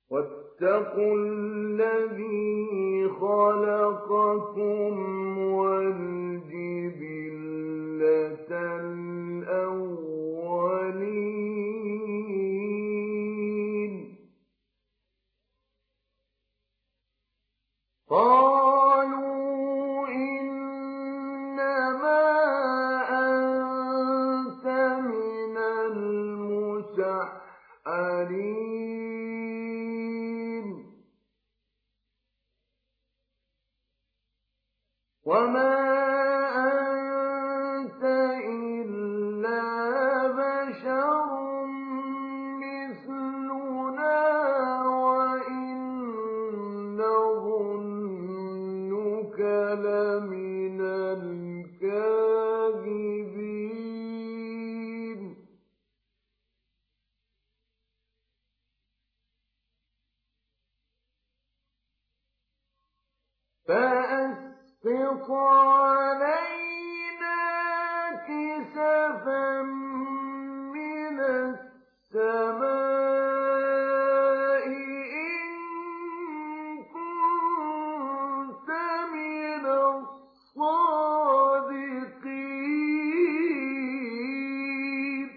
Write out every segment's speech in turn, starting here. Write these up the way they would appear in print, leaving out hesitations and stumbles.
واتقوا الذي خلقكم والجبلة الأولين قالوا إنما أنت من المسحرين وما أنت إلا بشر مثلنا وإن نظنك لمن الكاذبين فأسقط علينا كسفا من السماء إن كنت من الصادقين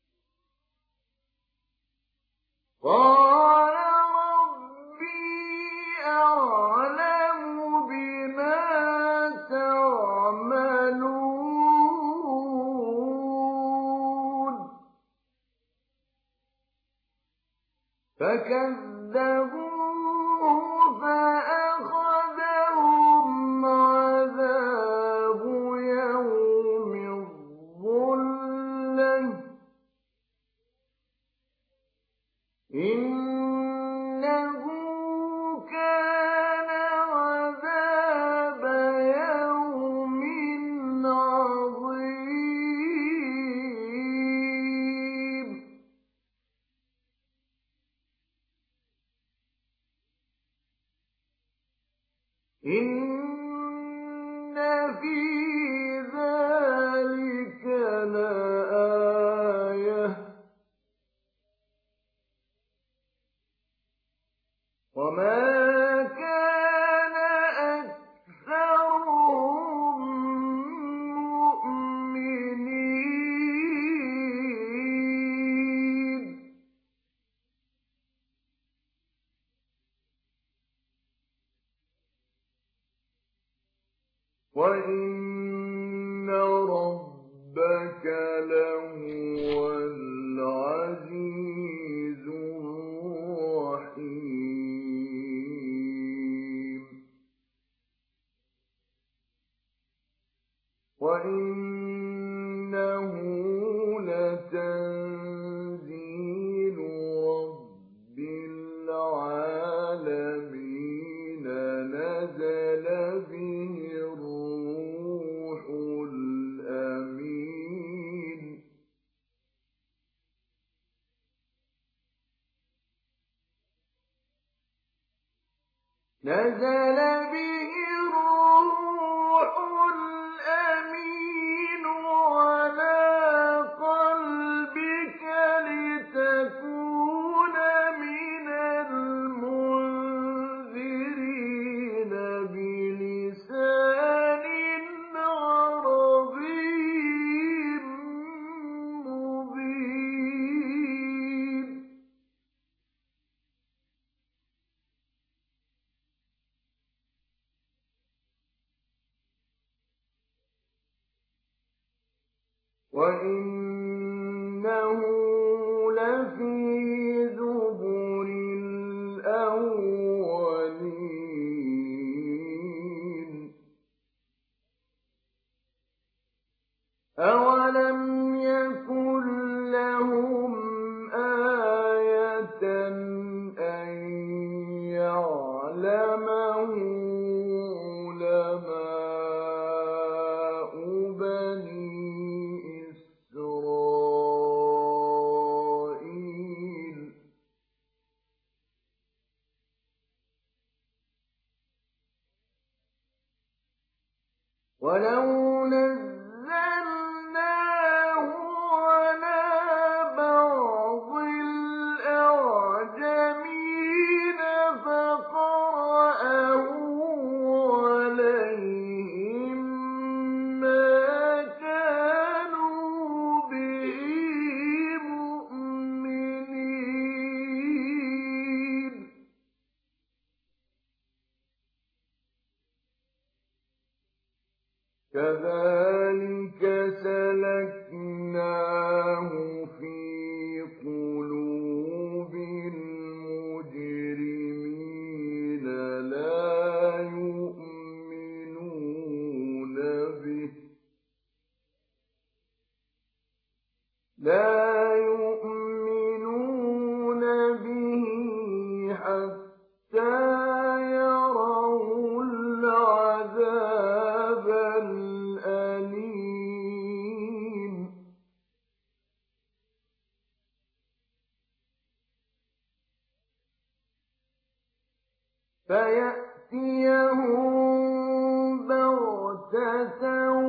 قال ربي أعلم بما تعملون فكذبوه فأخذهم عذاب يوم الظلة إنه كان عذاب يوم عظيم إن في ذلك لآية وما كان أكثرهم مؤمنين وإن ربك لهو العزيز الرحيم وإنه لتنزيل رب العالمين نزل به الروح الأمين نزل به الروح الأمين على قلبك لتكون من المنذرين بلسان عربي مبين وإنه لفي زبر الأولين أولم يكن لهم آية أن يعلمه علماء بني إسرائيل ولو نزلناه على بعض الأعجمين كَذَٰلِكَ سَلَكْنَاهُ فِي قُلُوبِ الْمُجْرِمِينَ لَا يُؤْمِنُونَ بِهِ حَتَّىٰ يَرَوُا الْعَذَابَ الْأَلِيمَ فَيَأْتِيَهُم بَغْتَةً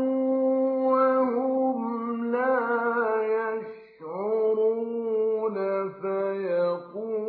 وَهُمْ لَا يَشْعُرُونَ